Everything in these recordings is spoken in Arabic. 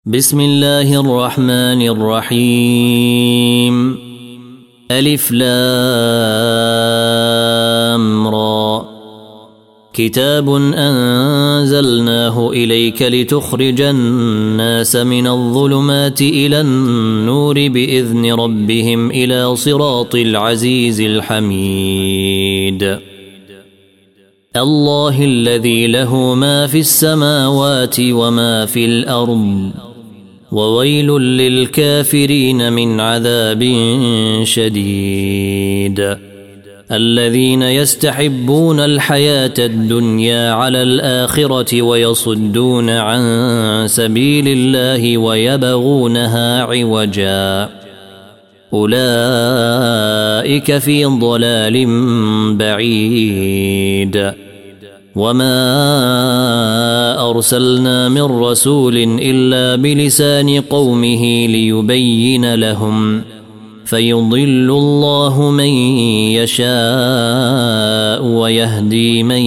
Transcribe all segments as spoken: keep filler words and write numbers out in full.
بسم الله الرحمن الرحيم. ألف لام را. كتاب أنزلناه إليك لتخرج الناس من الظلمات إلى النور بإذن ربهم إلى صراط العزيز الحميد. الله الذي له ما في السماوات وما في الأرض، وويل للكافرين من عذاب شديد. الذين يستحبون الحياة الدنيا على الآخرة ويصدون عن سبيل الله ويبغونها عوجا، أولئك في ضلال بعيد. وما أرسلنا من رسول إلا بلسان قومه ليبين لهم، فيضل الله من يشاء ويهدي من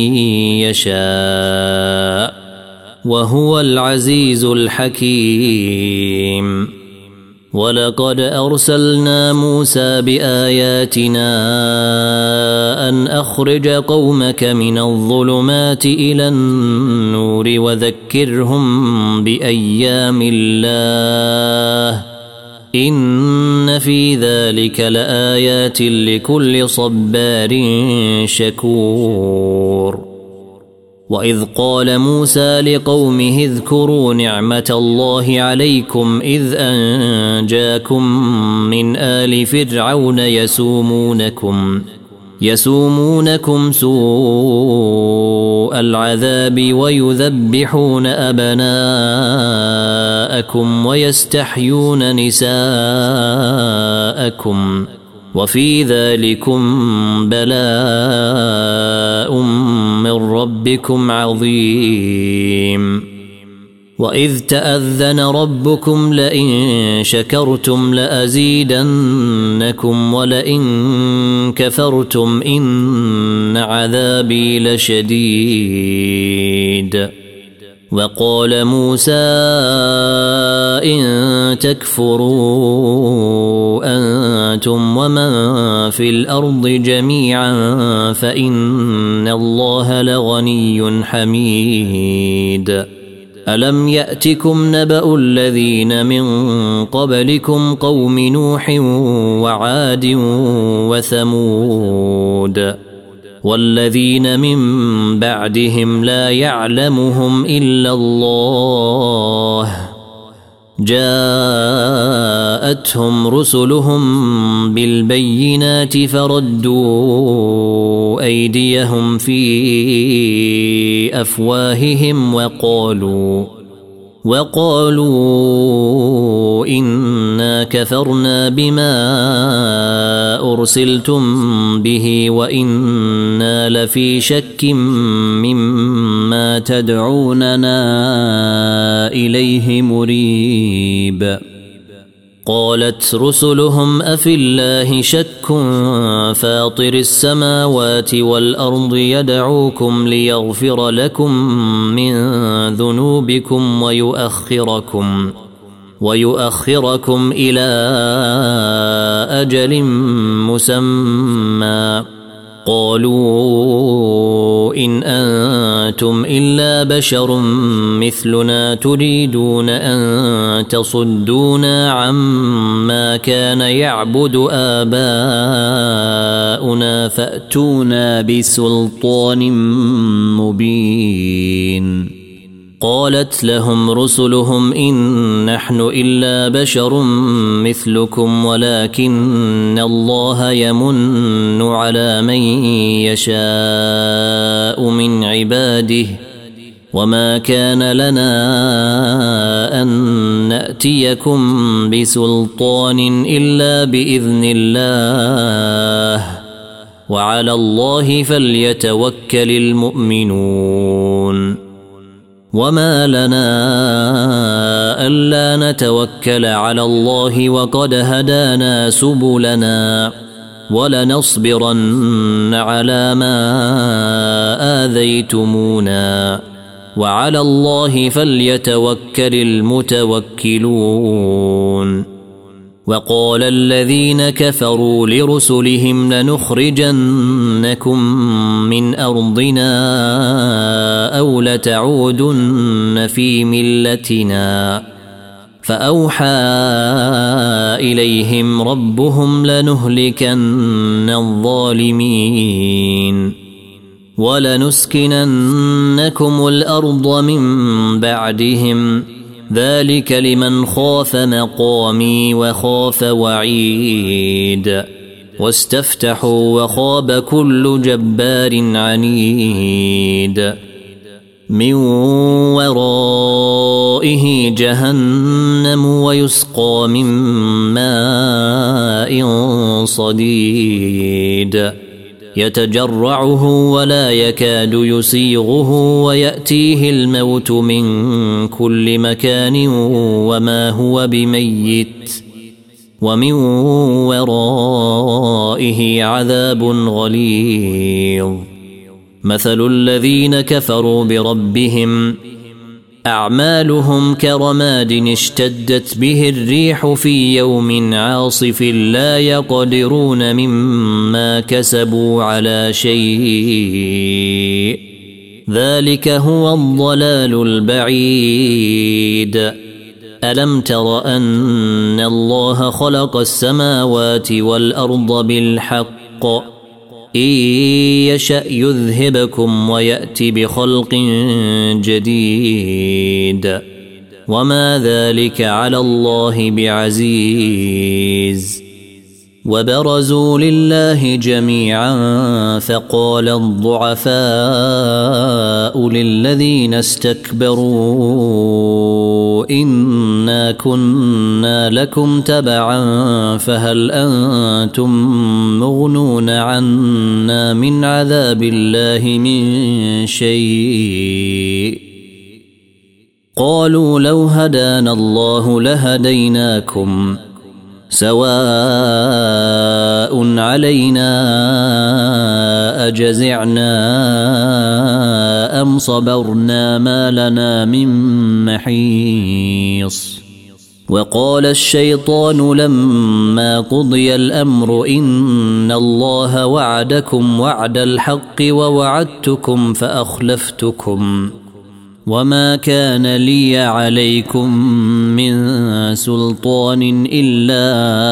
يشاء، وهو العزيز الحكيم. ولقد أرسلنا موسى بآياتنا أن أخرج قومك من الظلمات إلى النور وذكرهم بأيام الله، إن في ذلك لآيات لكل صبار شكور. وإذ قال موسى لقومه اذكروا نعمة الله عليكم إذ أنجاكم من آل فرعون يسومونكم يسومونكم سوء العذاب ويذبحون أبناءكم ويستحيون نساءكم، وفي ذلكم بلاء من ربكم عظيم. وإذ تأذن ربكم لئن شكرتم لأزيدنكم ولئن كفرتم إن عذابي لشديد. وقال موسى إن تكفروا أنتم ومن في الأرض جميعا فإن الله لغني حميد. ألم يأتكم نبأ الذين من قبلكم قوم نوح وعاد وثمود والذين من بعدهم لا يعلمهم إلا الله، جاءتهم رسلهم بالبينات فردوا أيديهم في أفواههم وقالوا وقالوا إنا كفرنا بما أرسلتم به وإنا لفي شك مما تدعوننا إليه مريب. قالت رسلهم أفي الله شك فاطر السماوات والأرض يدعوكم ليغفر لكم من ذنوبكم ويؤخركم ويؤخركم إلى أجل مسمى. قالوا إن أنتم إلا بشر مثلنا تريدون أن تصدونا عما كان يعبد آباؤنا فأتونا بسلطان مبين. قالت لهم رسلهم إن نحن إلا بشر مثلكم ولكن الله يمن على من يشاء من عباده، وما كان لنا أن نأتيكم بسلطان إلا بإذن الله، وعلى الله فليتوكل المؤمنون. وما لنا ألا نتوكل على الله وقد هدانا سبلنا ولنصبرن على ما آذيتمونا وعلى الله فليتوكل المتوكلون. وقال الذين كفروا لرسلهم لنخرجنكم من أرضنا أو لتعودن في ملتنا فأوحى إليهم ربهم لنهلكن الظالمين ولنسكننكم الأرض من بعدهم ذلك لمن خاف مقامي وخاف وعيد. واستفتحوا وخاب كل جبار عنيد من ورائه جهنم ويسقى من ماء صديد يتجرعه ولا يكاد يسيغه ويأتيه الموت من كل مكان وما هو بميت ومن ورائه عذاب غليظ. مثل الذين كفروا بربهم أعمالهم كرماد اشتدت به الريح في يوم عاصف لا يقدرون مما كسبوا على شيء ذلك هو الضلال البعيد. ألم تر أن الله خلق السماوات والأرض بالحق إن يشأ يذهبكم ويأتي بخلق جديد وما ذلك على الله بعزيز. وبرزوا لله جميعا فقال الضعفاء للذين استكبروا إنا كنا لكم تبعا فهل أنتم مغنون عنا من عذاب الله من شيء قالوا لو هدانا الله لهديناكم سواء علينا أجزعنا أم صبرنا ما لنا من محيص. وقال الشيطان لما قضي الأمر إن الله وعدكم وعد الحق ووعدتكم فأخلفتكم وما كان لي عليكم من سلطان إلا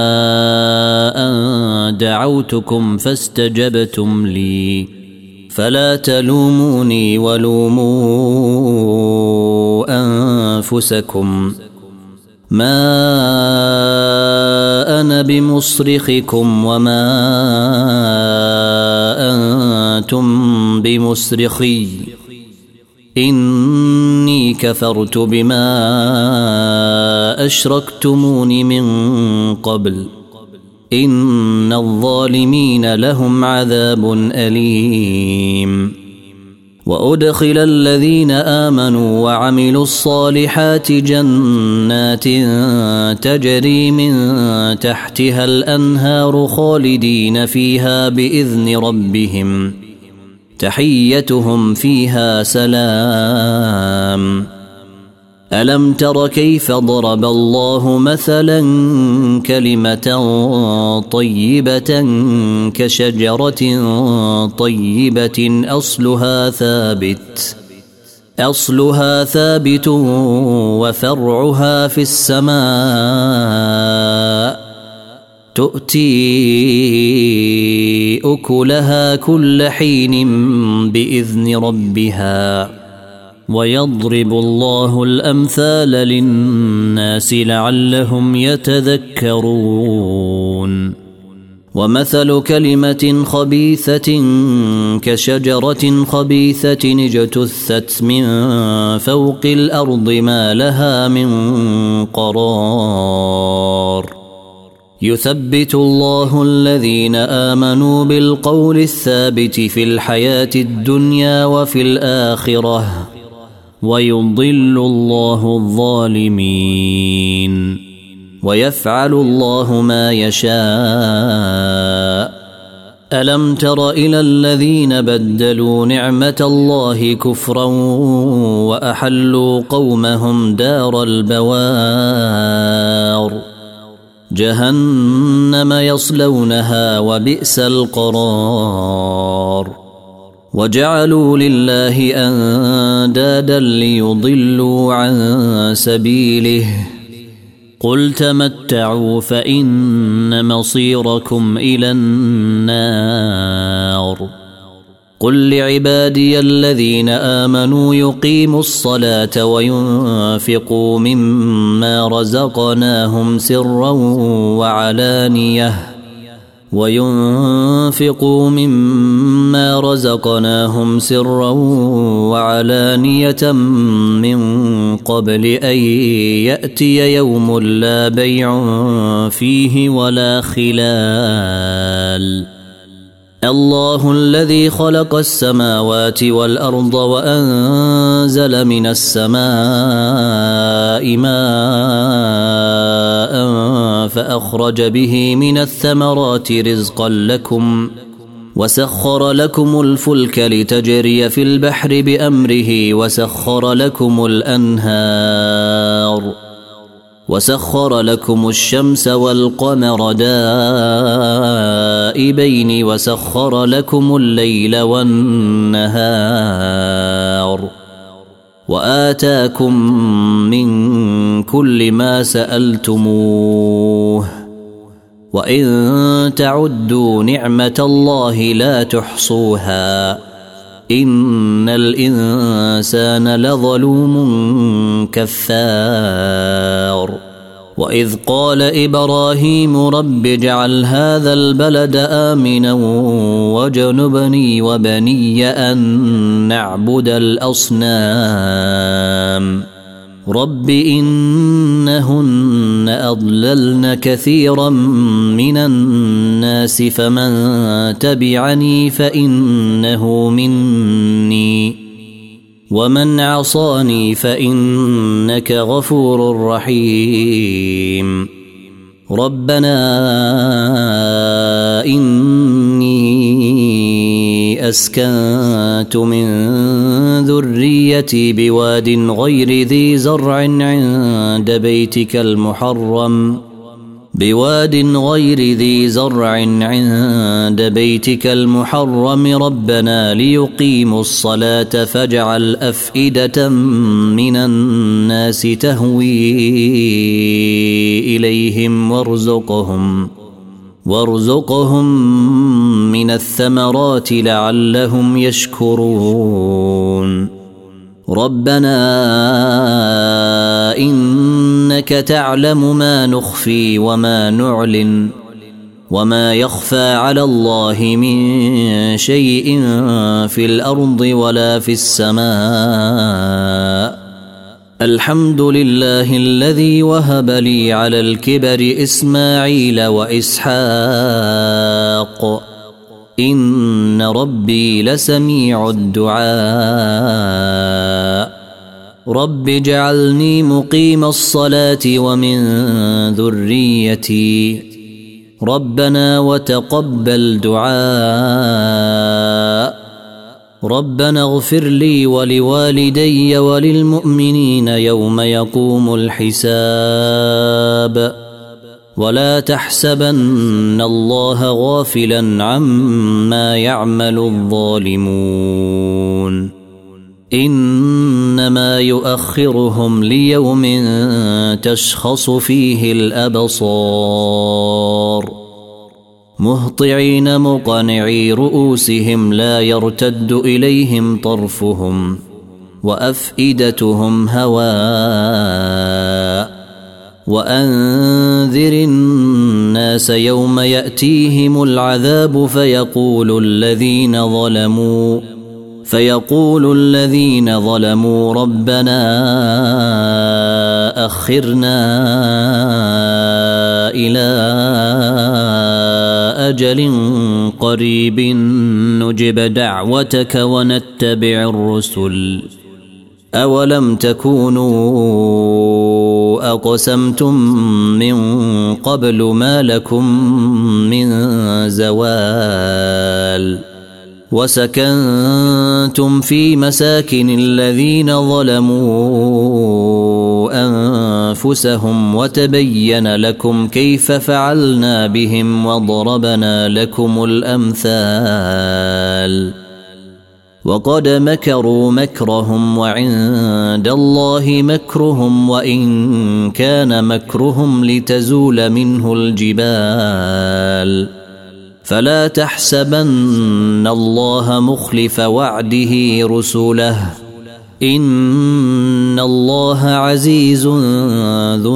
أن دعوتكم فاستجبتم لي فلا تلوموني ولوموا أنفسكم ما أنا بمصرخكم وما أنتم بمصرخي إني كفرت بما أشركتمون من قبل إن الظالمين لهم عذاب أليم. وأدخل الذين آمنوا وعملوا الصالحات جنات تجري من تحتها الأنهار خالدين فيها بإذن ربهم تحيتهم فيها سلام. ألم تر كيف ضرب الله مثلا كلمة طيبة كشجرة طيبة أصلها ثابت أصلها ثابت وفرعها في السماء تؤتي أكلها كل حين بإذن ربها ويضرب الله الأمثال للناس لعلهم يتذكرون. ومثل كلمة خبيثة كشجرة خبيثة اجتثت من فوق الأرض ما لها من قرار يثبت الله الذين آمنوا بالقول الثابت في الحياة الدنيا وفي الآخرة ويضل الله الظالمين ويفعل الله ما يشاء. ألم تر إلى الذين بدلوا نعمة الله كفرا وأحلوا قومهم دار البوار جهنم يصلونها وبئس القرار وجعلوا لله أندادا ليضلوا عن سبيله قل تمتعوا فإن مصيركم إلى النار قل لعبادي الذين آمنوا يقيموا الصلاة وينفقوا مما رزقناهم سرا وعلانية وينفقوا مما رزقناهم سرا وعلانية من قبل أن يأتي يوم لا بيع فيه ولا خلال الله الذي خلق السماوات والأرض وأنزل من السماء ماء فأخرج به من الثمرات رزقا لكم وسخر لكم الفلك لتجري في البحر بأمره وسخر لكم الأنهار وسخر لكم الشمس والقمر دائبين وسخر لكم الليل والنهار وآتاكم من كل ما سألتموه وإن تعدوا نعمة الله لا تحصوها إن الإنسان لظلوم كفار وإذ قال إبراهيم رب اجعل هذا البلد آمنا وجنبني وبني أن نعبد الأصنام رب إنهن أضللن كثيرا من الناس فمن تبعني فإنه مني ومن عصاني فإنك غفور رحيم ربنا إني أسكنت من ذريتي بواد غير ذي زرع عند بيتك المحرم بواد غير ذي زرع عند بيتك المحرم ربنا ليقيموا الصلاة فاجعل أفئدة من الناس تهوي إليهم وارزقهم وارزقهم من الثمرات لعلهم يشكرون ربنا إنك تعلم ما نخفي وما نعلن وما يخفى على الله من شيء في الأرض ولا في السماء الحمد لله الذي وهب لي على الكبر إسماعيل وإسحاق إن ربي لسميع الدعاء رب اجعلني مقيم الصلاة ومن ذريتي ربنا وتقبل دعاء ربنا اغفر لي ولوالدي وللمؤمنين يوم يقوم الحساب ولا تحسبن الله غافلا عما يعمل الظالمون إنما يؤخرهم ليوم تشخص فيه الأبصار مهطعين مقنعي رؤوسهم لا يرتد إليهم طرفهم وأفئدتهم هواء وأنذر الناس يوم يأتيهم العذاب فيقول الذين ظلموا فيقول الذين ظلموا ربنا أخرنا إلى أجل قريب نجب دعوتك ونتبع الرسل أولم تكونوا أقسمتم من قبل ما لكم من زوال وسكنتم في مساكن الذين ظلموا أنفسهم وتبين لكم كيف فعلنا بهم وضربنا لكم الأمثال وقد مكروا مكرهم وعند الله مكرهم وإن كان مكرهم لتزول منه الجبال فلا تحسبن الله مخلف وعده رسله إن الله عزيز ذو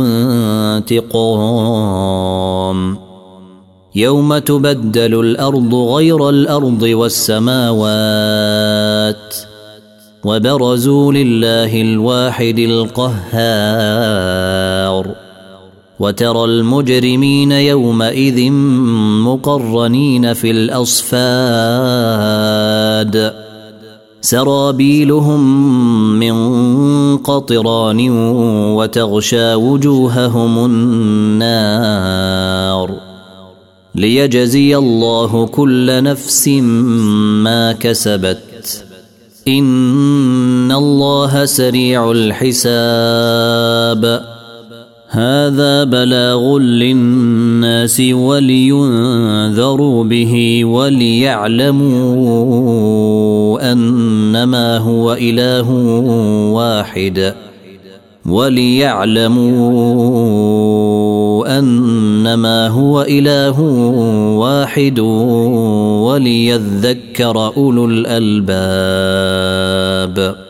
انتقام يوم تبدل الأرض غير الأرض والسماوات وبرزوا لله الواحد القهار وترى المجرمين يومئذ مقرنين في الأصفاد سرابيلهم من قطران وتغشى وجوههم النار ليجزي الله كل نفس ما كسبت إن الله سريع الحساب هذا بلاغ للناس ولينذروا به وليعلموا أنما هو إله واحد وليعلموا أنما هو إله واحد وليذكر أولو الألباب.